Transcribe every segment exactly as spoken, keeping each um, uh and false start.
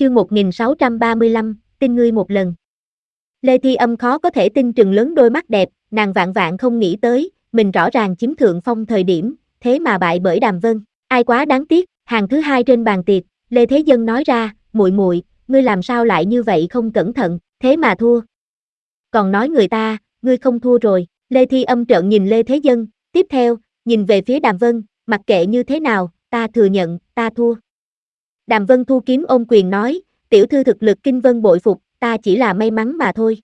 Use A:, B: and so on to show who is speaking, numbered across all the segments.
A: Chương một nghìn sáu trăm ba mươi lăm, tin ngươi một lần. Lê Thi Âm khó có thể tin trừng lớn đôi mắt đẹp, nàng vạn vạn không nghĩ tới, mình rõ ràng chiếm thượng phong thời điểm, thế mà bại bởi Đàm Vân, ai quá đáng tiếc. Hàng thứ hai trên bàn tiệc, Lê Thế Dân nói ra, muội muội, ngươi làm sao lại như vậy không cẩn thận, thế mà thua. Còn nói người ta, ngươi không thua rồi. Lê Thi Âm trợn nhìn Lê Thế Dân, tiếp theo, nhìn về phía Đàm Vân, mặc kệ như thế nào, ta thừa nhận, ta thua. Đàm Vân thu kiếm ôm quyền nói, tiểu thư thực lực kinh vân bội phục, ta chỉ là may mắn mà thôi.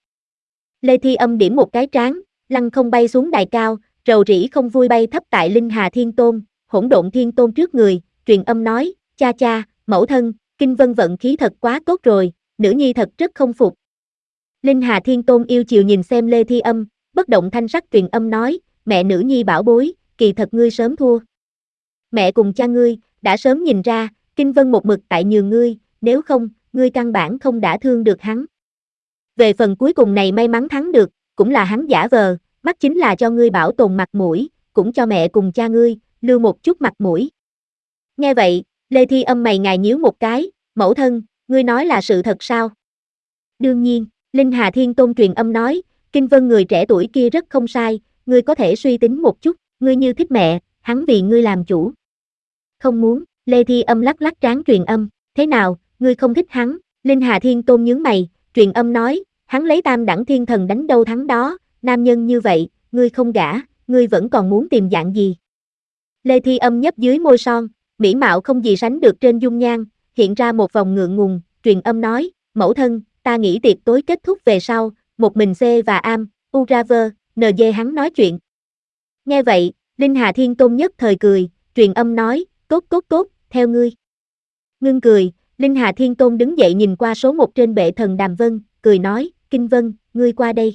A: Lê Thi Âm điểm một cái trán, lăng không bay xuống đài cao, rầu rĩ không vui bay thấp tại Linh Hà Thiên Tôn, Hỗn Độn Thiên Tôn trước người, truyền âm nói, cha cha, mẫu thân, kinh vân vận khí thật quá tốt rồi, nữ nhi thật rất không phục. Linh Hà Thiên Tôn yêu chiều nhìn xem Lê Thi Âm, bất động thanh sắc truyền âm nói, mẹ nữ nhi bảo bối, kỳ thật ngươi sớm thua. Mẹ cùng cha ngươi, đã sớm nhìn ra, kinh vân một mực tại nhường ngươi, nếu không, ngươi căn bản không đã thương được hắn. Về phần cuối cùng này may mắn thắng được, cũng là hắn giả vờ, mắt chính là cho ngươi bảo tồn mặt mũi, cũng cho mẹ cùng cha ngươi, lưu một chút mặt mũi. Nghe vậy, Lê Thi Âm mày ngài nhíu một cái, mẫu thân, ngươi nói là sự thật sao? Đương nhiên, Linh Hà Thiên Tôn truyền âm nói, kinh vân người trẻ tuổi kia rất không sai, ngươi có thể suy tính một chút, ngươi như thích mẹ, hắn vì ngươi làm chủ. Không muốn, Lê Thi Âm lắc lắc trán truyền âm, thế nào, ngươi không thích hắn? Linh Hà Thiên Tôn nhướng mày, truyền âm nói, hắn lấy tam đẳng thiên thần đánh đâu thắng đó, nam nhân như vậy, ngươi không gả, ngươi vẫn còn muốn tìm dạng gì? Lê Thi Âm nhấp dưới môi son, mỹ mạo không gì sánh được trên dung nhan, hiện ra một vòng ngượng ngùng, truyền âm nói, mẫu thân, ta nghĩ tiệc tối kết thúc về sau, một mình C và Am, Uraver, en giê hắn nói chuyện. Nghe vậy, Linh Hà Thiên Tôn nhất thời cười, truyền âm nói, tốt tốt tốt, theo ngươi. Ngưng cười, Linh Hà Thiên Tôn đứng dậy nhìn qua số một trên bệ thần Đàm Vân, cười nói, Kinh Vân, ngươi qua đây.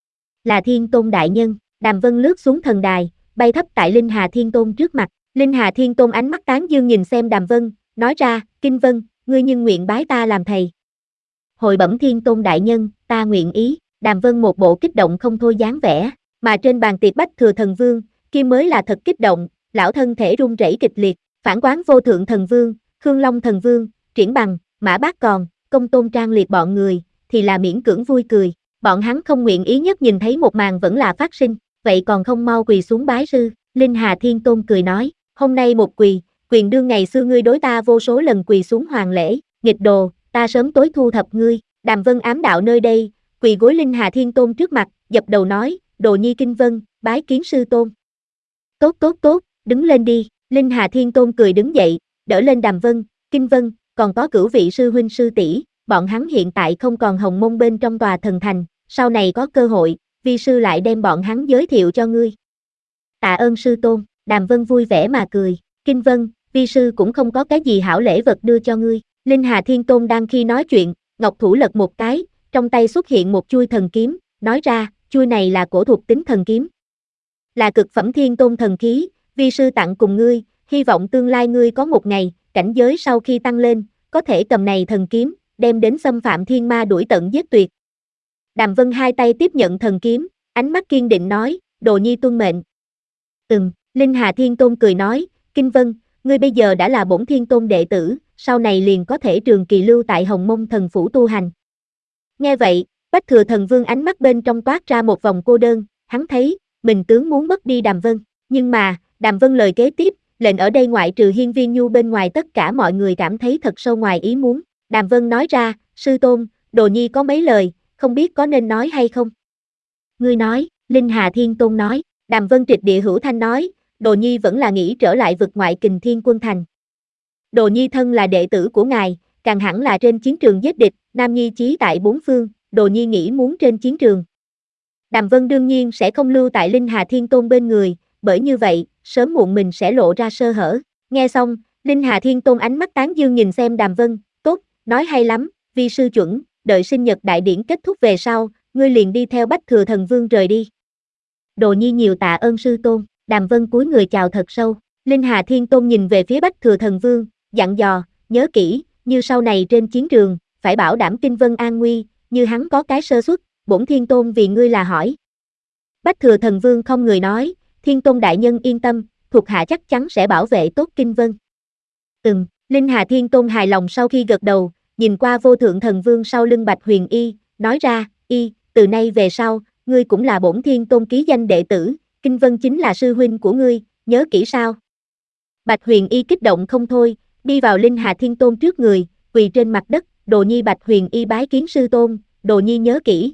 A: Là Thiên Tôn đại nhân, Đàm Vân lướt xuống thần đài, bay thấp tại Linh Hà Thiên Tôn trước mặt. Linh Hà Thiên Tôn ánh mắt tán dương nhìn xem Đàm Vân, nói ra, Kinh Vân, ngươi nhưng nguyện bái ta làm thầy. Hồi bẩm Thiên Tôn đại nhân, ta nguyện ý. Đàm Vân một bộ kích động không thôi dáng vẻ, mà trên bàn tiệc Bách Thừa Thần Vương, kia mới là thật kích động, lão thân thể run rẩy kịch liệt. Phản Quán Vô Thượng Thần Vương, Khương Long Thần Vương, Triển Bằng, Mã Bác Còn, Công Tôn Trang liệt bọn người, thì là miễn cưỡng vui cười. Bọn hắn không nguyện ý nhất nhìn thấy một màn vẫn là phát sinh, vậy còn không mau quỳ xuống bái sư. Linh Hà Thiên Tôn cười nói, hôm nay một quỳ, quyền đương ngày xưa ngươi đối ta vô số lần quỳ xuống hoàng lễ, nghịch đồ, ta sớm tối thu thập ngươi. Đàm Vân ám đạo nơi đây, quỳ gối Linh Hà Thiên Tôn trước mặt, dập đầu nói, đồ nhi Kinh Vân, bái kiến sư tôn. Tốt tốt tốt, đứng lên đi. Linh Hà Thiên Tôn cười đứng dậy, đỡ lên Đàm Vân, Kinh Vân, còn có cửu vị sư huynh sư tỷ, bọn hắn hiện tại không còn hồng mông bên trong tòa thần thành, sau này có cơ hội, vi sư lại đem bọn hắn giới thiệu cho ngươi. Tạ ơn sư tôn, Đàm Vân vui vẻ mà cười, Kinh Vân, vi sư cũng không có cái gì hảo lễ vật đưa cho ngươi. Linh Hà Thiên Tôn đang khi nói chuyện, ngọc thủ lật một cái, trong tay xuất hiện một chuôi thần kiếm, nói ra, chuôi này là cổ thuộc tính thần kiếm. Là cực phẩm thiên tôn thần khí, vi sư tặng cùng ngươi, hy vọng tương lai ngươi có một ngày, cảnh giới sau khi tăng lên, có thể cầm này thần kiếm, đem đến xâm phạm thiên ma đuổi tận giết tuyệt. Đàm Vân hai tay tiếp nhận thần kiếm, ánh mắt kiên định nói, đồ nhi tuân mệnh. Ừm, Linh Hà Thiên Tôn cười nói, Kinh Vân, ngươi bây giờ đã là bổn thiên tôn đệ tử, sau này liền có thể trường kỳ lưu tại Hồng Mông Thần Phủ tu hành. Nghe vậy, Bách Thừa Thần Vương ánh mắt bên trong toát ra một vòng cô đơn, hắn thấy, mình tướng muốn mất đi Đàm Vân, nhưng mà, Đàm Vân lời kế tiếp, lệnh ở đây ngoại trừ Hiên Viên Nhu bên ngoài tất cả mọi người cảm thấy thật sâu ngoài ý muốn. Đàm Vân nói ra, sư tôn, đồ nhi có mấy lời, không biết có nên nói hay không. Ngươi nói, Linh Hà Thiên Tôn nói, Đàm Vân trịch địa hữu thanh nói, đồ nhi vẫn là nghĩ trở lại vực ngoại Kình Thiên Quân Thành. Đồ nhi thân là đệ tử của ngài, càng hẳn là trên chiến trường giết địch, nam nhi chí tại bốn phương, đồ nhi nghĩ muốn trên chiến trường. Đàm Vân đương nhiên sẽ không lưu tại Linh Hà Thiên Tôn bên người, bởi như vậy, sớm muộn mình sẽ lộ ra sơ hở. Nghe xong, Linh Hà Thiên Tôn ánh mắt tán dương nhìn xem Đàm Vân, tốt, nói hay lắm, vi sư chuẩn, đợi sinh nhật đại điển kết thúc về sau, ngươi liền đi theo Bách Thừa Thần Vương rời đi. Đồ nhi nhiều tạ ơn sư tôn, Đàm Vân cúi người chào thật sâu. Linh Hà Thiên Tôn nhìn về phía Bách Thừa Thần Vương, dặn dò, nhớ kỹ, như sau này trên chiến trường, phải bảo đảm Kinh Vân an nguy, như hắn có cái sơ suất, bổn Thiên Tôn vì ngươi là hỏi. Bách Thừa Thần Vương không người nói, Thiên Tôn đại nhân yên tâm, thuộc hạ chắc chắn sẽ bảo vệ tốt Kinh Vân. Ừm, Linh Hà Thiên Tôn hài lòng sau khi gật đầu, nhìn qua vô thượng thần vương sau lưng Bạch Huyền Y, nói ra, y, từ nay về sau, ngươi cũng là bổn thiên tôn ký danh đệ tử, Kinh Vân chính là sư huynh của ngươi, nhớ kỹ sao? Bạch Huyền Y kích động không thôi, đi vào Linh Hà Thiên Tôn trước người, quỳ trên mặt đất, Đồ Nhi Bạch Huyền Y bái kiến sư tôn, Đồ Nhi nhớ kỹ.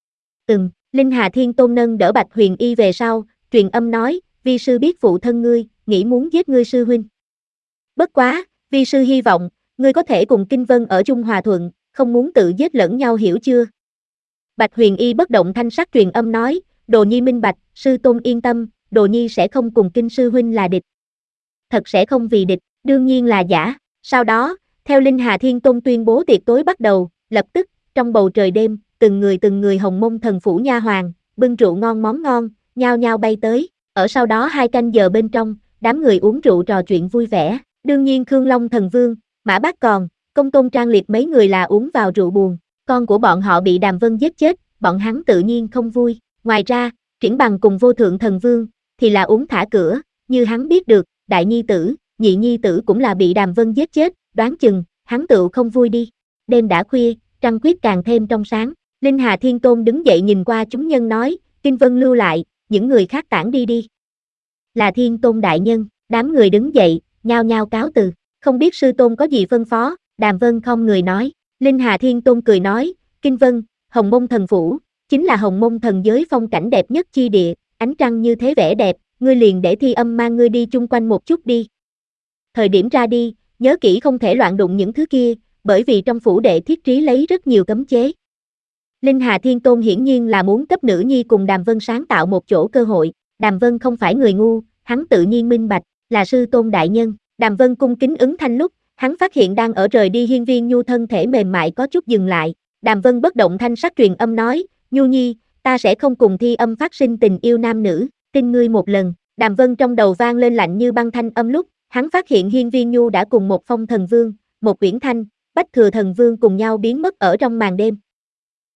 A: Ừm, Linh Hà Thiên Tôn nâng đỡ Bạch Huyền Y về sau, truyền âm nói, vi sư biết phụ thân ngươi, nghĩ muốn giết ngươi sư huynh. Bất quá, vi sư hy vọng, ngươi có thể cùng Kinh Vân ở chung hòa thuận, không muốn tự giết lẫn nhau hiểu chưa? Bạch Huyền Y bất động thanh sắc truyền âm nói, Đồ Nhi minh bạch, sư tôn yên tâm, Đồ Nhi sẽ không cùng Kinh sư huynh là địch. Thật sẽ không vì địch, đương nhiên là giả. Sau đó, theo Linh Hà Thiên Tôn tuyên bố tiệc tối bắt đầu, lập tức, trong bầu trời đêm, từng người từng người Hồng Mông Thần phủ nha hoàn, bưng rượu ngon món ngon, nhao nhao bay tới. Ở sau đó hai canh giờ bên trong, đám người uống rượu trò chuyện vui vẻ. Đương nhiên Khương Long Thần Vương, Mã Bác còn, Công Tôn Trang Liệt mấy người là uống vào rượu buồn. Con của bọn họ bị Đàm Vân giết chết, bọn hắn tự nhiên không vui. Ngoài ra, Triển Bằng cùng Vô Thượng Thần Vương, thì là uống thả cửa, như hắn biết được, đại nhi tử, nhị nhi tử cũng là bị Đàm Vân giết chết, đoán chừng, hắn tự không vui đi. Đêm đã khuya, trăng khuyết càng thêm trong sáng, Linh Hà Thiên Tôn đứng dậy nhìn qua chúng nhân nói, Kinh Vân lưu lại, những người khác tản đi đi. Là Thiên Tôn đại nhân, đám người đứng dậy, nhao nhao cáo từ, không biết sư tôn có gì phân phó, Đàm Vân không người nói, Linh Hà Thiên Tôn cười nói, Kinh Vân, Hồng Mông Thần Phủ, chính là Hồng Mông Thần giới phong cảnh đẹp nhất chi địa, ánh trăng như thế vẻ đẹp, ngươi liền để Thi Âm mang ngươi đi chung quanh một chút đi. Thời điểm ra đi, nhớ kỹ không thể loạn đụng những thứ kia, bởi vì trong phủ đệ thiết trí lấy rất nhiều cấm chế. Linh Hà Thiên Tôn hiển nhiên là muốn cấp nữ nhi cùng Đàm Vân sáng tạo một chỗ cơ hội, Đàm Vân không phải người ngu, hắn tự nhiên minh bạch, là sư tôn đại nhân, Đàm Vân cung kính ứng thanh lúc, hắn phát hiện đang ở rời đi Hiên Viên Nhu thân thể mềm mại có chút dừng lại, Đàm Vân bất động thanh sắc truyền âm nói, Nhu Nhi, ta sẽ không cùng Thi Âm phát sinh tình yêu nam nữ, tin ngươi một lần, Đàm Vân trong đầu vang lên lạnh như băng thanh âm lúc, hắn phát hiện Hiên Viên Nhu đã cùng một Phong Thần Vương, một Uyển Thanh, Bách Thừa Thần Vương cùng nhau biến mất ở trong màn đêm.